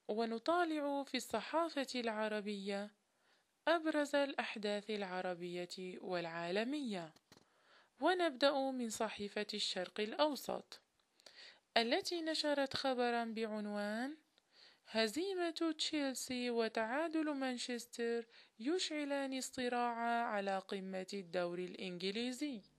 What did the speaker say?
ونطالع في الصحافة العربية أبرز الأحداث العربية والعالمية. ونبدأ من صحيفة الشرق الأوسط التي نشرت خبرا بعنوان: هزيمة تشيلسي وتعادل مانشستر يشعلان الصراع على قمة الدوري الإنجليزي.